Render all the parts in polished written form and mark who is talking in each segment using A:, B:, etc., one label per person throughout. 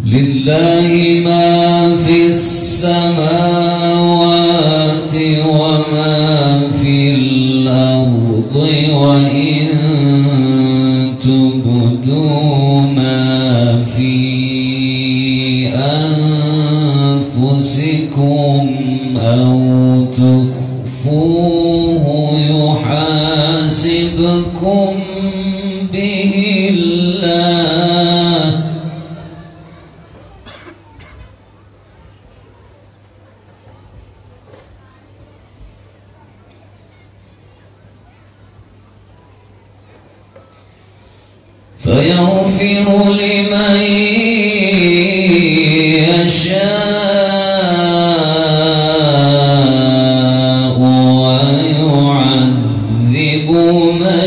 A: لله ما في السماوات وما في الأرض وإن تبدوا ما في أنفسكم أو تخفوه يحاسبكم به الله فيغفر لمن يشاء ويعذب من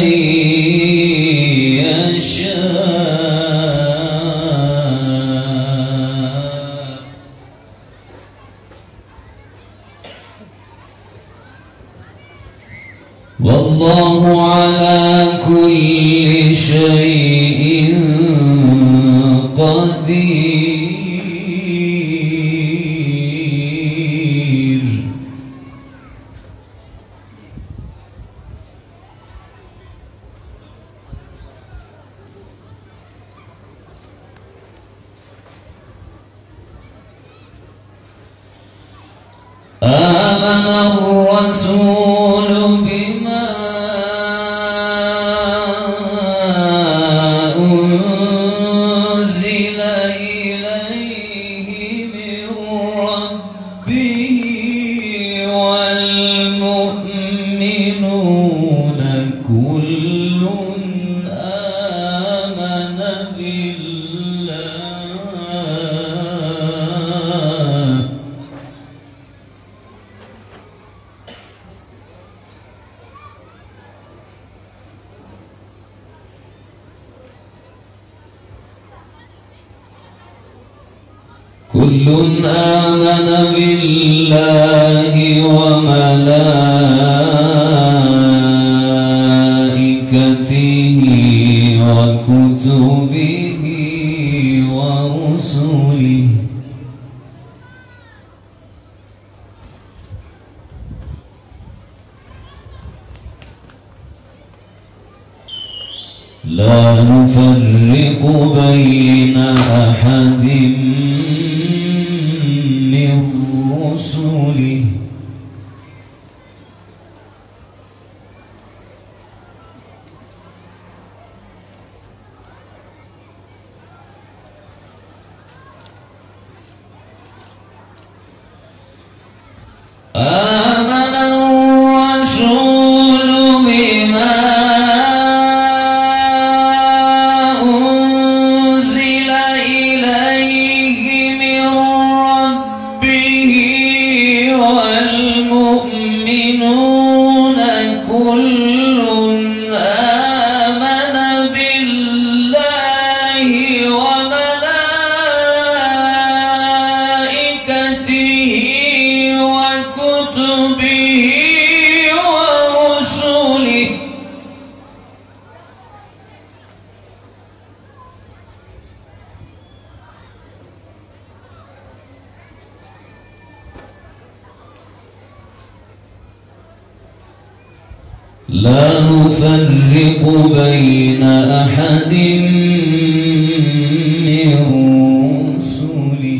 A: يشاء والله على كل شيء قدير آمن الرسول بما أنزل إليه من ربه والمؤمنون كل آمن بالله كل آمن بالله وملائكته وكتبه ورسله لا نفرق بين أحد من رسله آمن الرسول بما أنزل إليه من ربه والمؤمنون كل آمن بالله وملائكته وكتبه ورسله لا نفرق بين أحد من رسله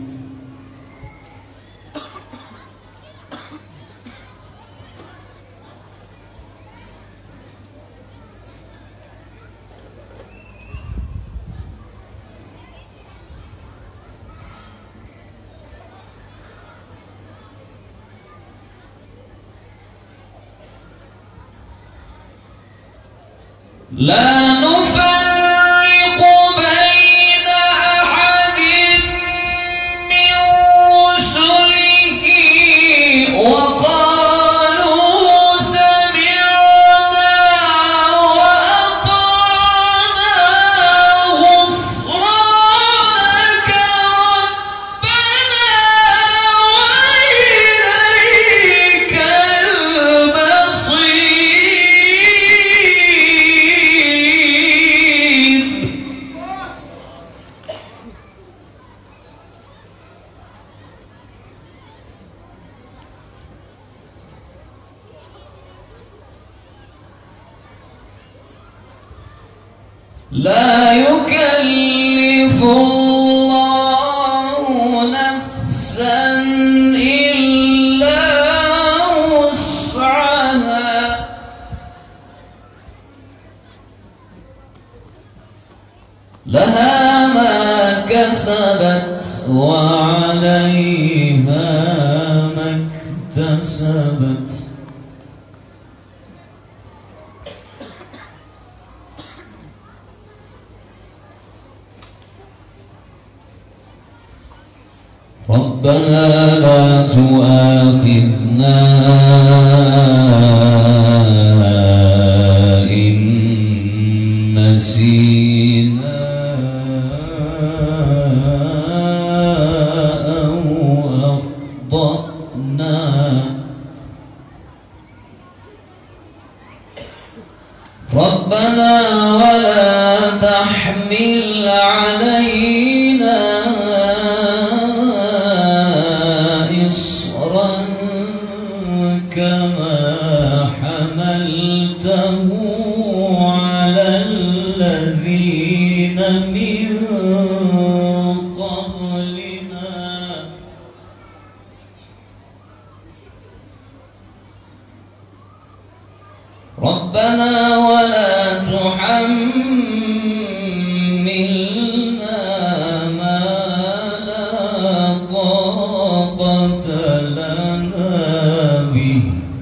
A: لا نفرق بين أحد من رسله وقالوا سمعنا وأطعنا غفرانك ربنا وإليك المصير لا يكلف الله نفسا إلا وسعها لها ما كسبت وعليها ما اكتسبت ربنا لا تؤاخذنا إن نسينا أو أخطأنا ربنا ولا تحمل علينا إصرا كما حملته على الذين من قبلنا ربنا ولا تحملنا ما لا طاقة لنا به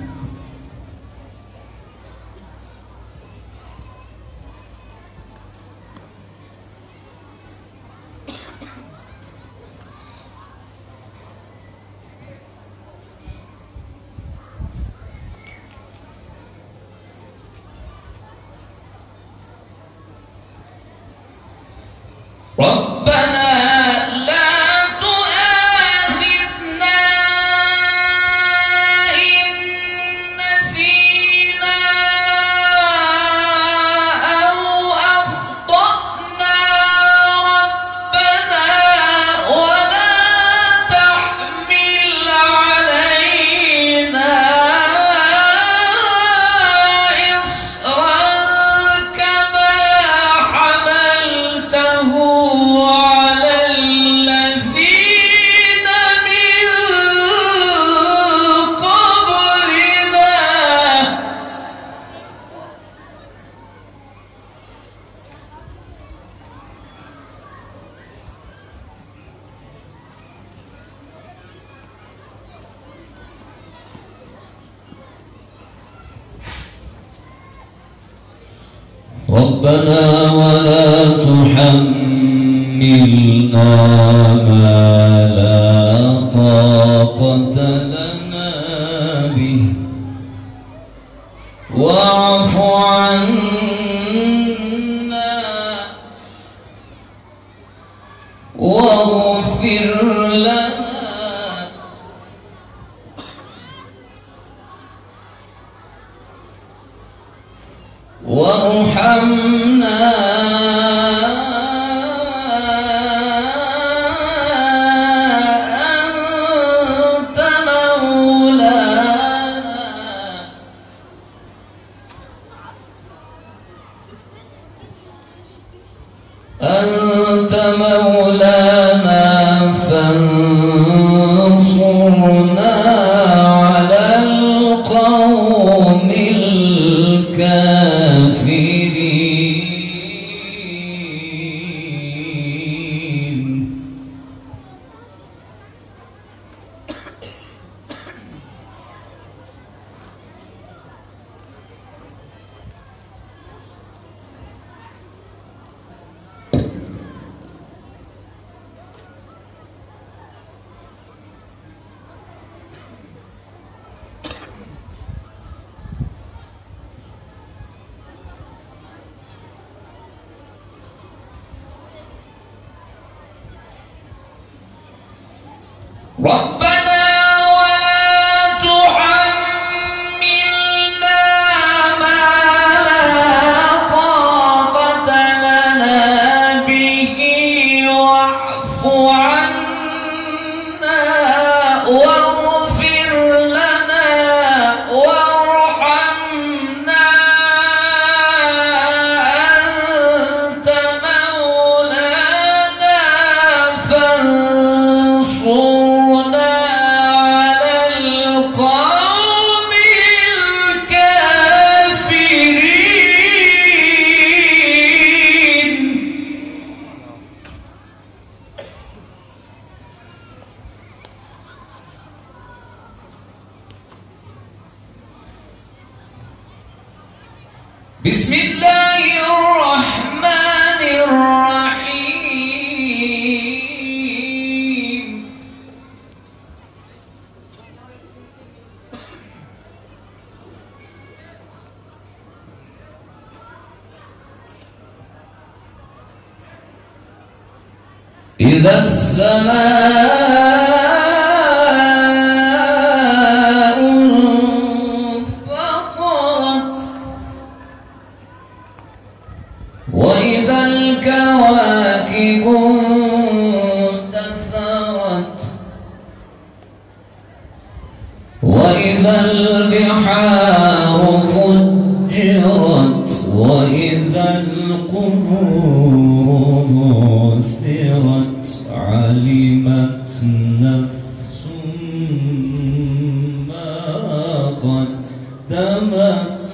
A: ربنا لا تؤاخذنا إن نسينا أو أخطأنا ربنا ولا تحمل علينا إصرا كما حملته على الذين من قبلنا ربنا ولا تحملنا ما لا طاقة لنا به واعف عنا واغفر لنا وارحمنا أنت مولانا فانصرنا على القوم الكافرين ربنا ولا تحملنا ما لا طاقة لنا به واعف عنا واغفر لنا وارحمنا أنت بسم الله الرحمن الرحيم. إذا السماء انفطرت وإذا الكواكب انتثرت وإذا البحار فجرت وإذا القبور بعثرت علمت نفس ما قدمت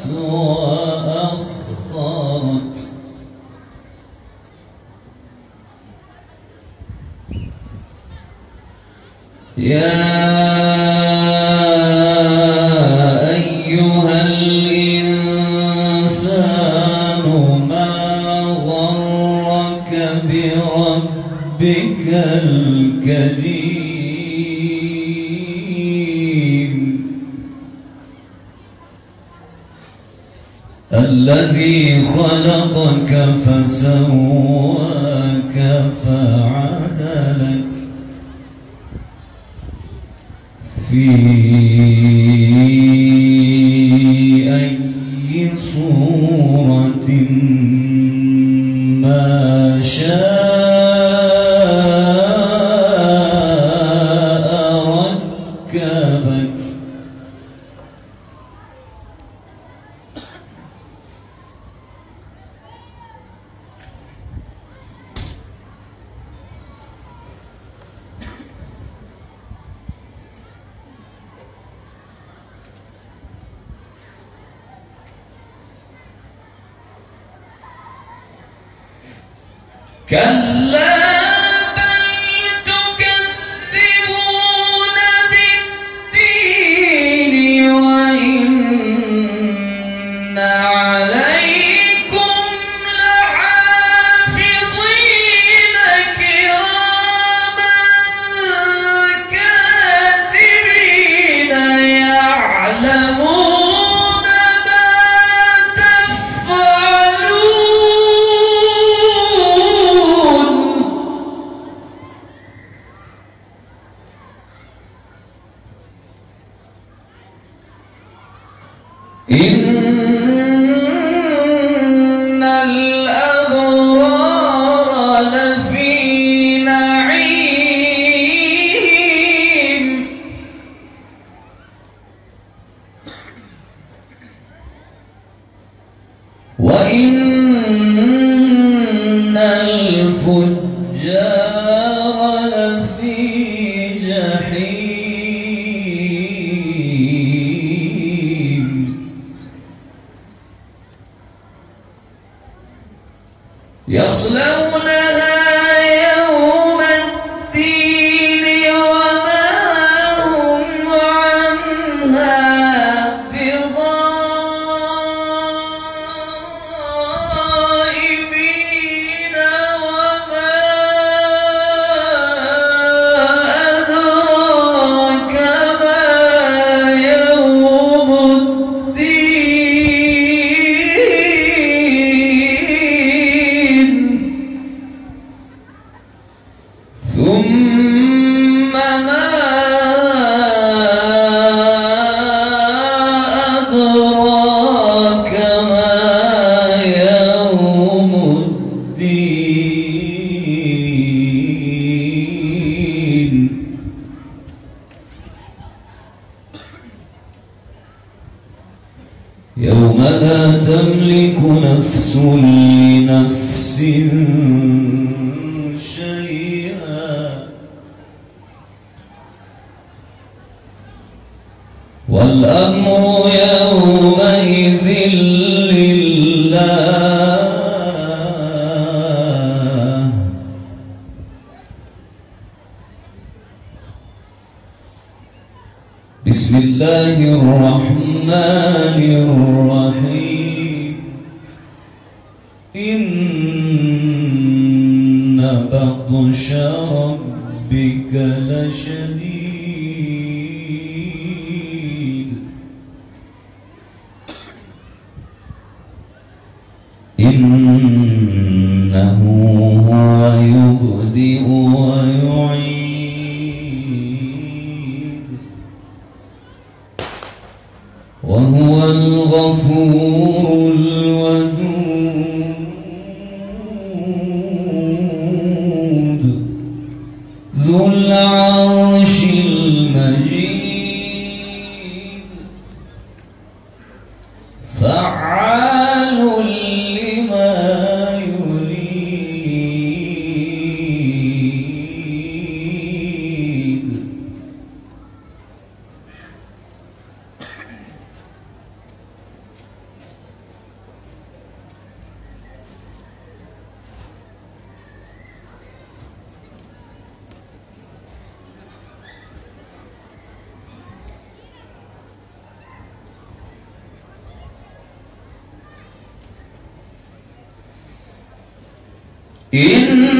A: وأخرت. يا أيها الإنسان ما غرك بربك الكريم الذي خلقك فسواك فعدلك في أي صورة ما شاء ركبك. كلا بل تكذبون بالدين وإن عليكم لحافظين كراما كاتبين يعلمون ما تفعلون. إن الأبرار لفي نعيم وإن الفجار لفي جحيم يصلونها يوم الدين وما هم عنها بغائبين وما أدراك ما يوم الدين. ثم ما أدراك ما يوم الدين. يوم لا تملك نفس لنفس شيئا والأمر يومئذ لله. بسم الله الرحمن الرحيم. بطش ربك لشديد إنه هو يبدئ ويعيد وهو الغفور الودود ذو العرش المجيد فعال لما يريد إن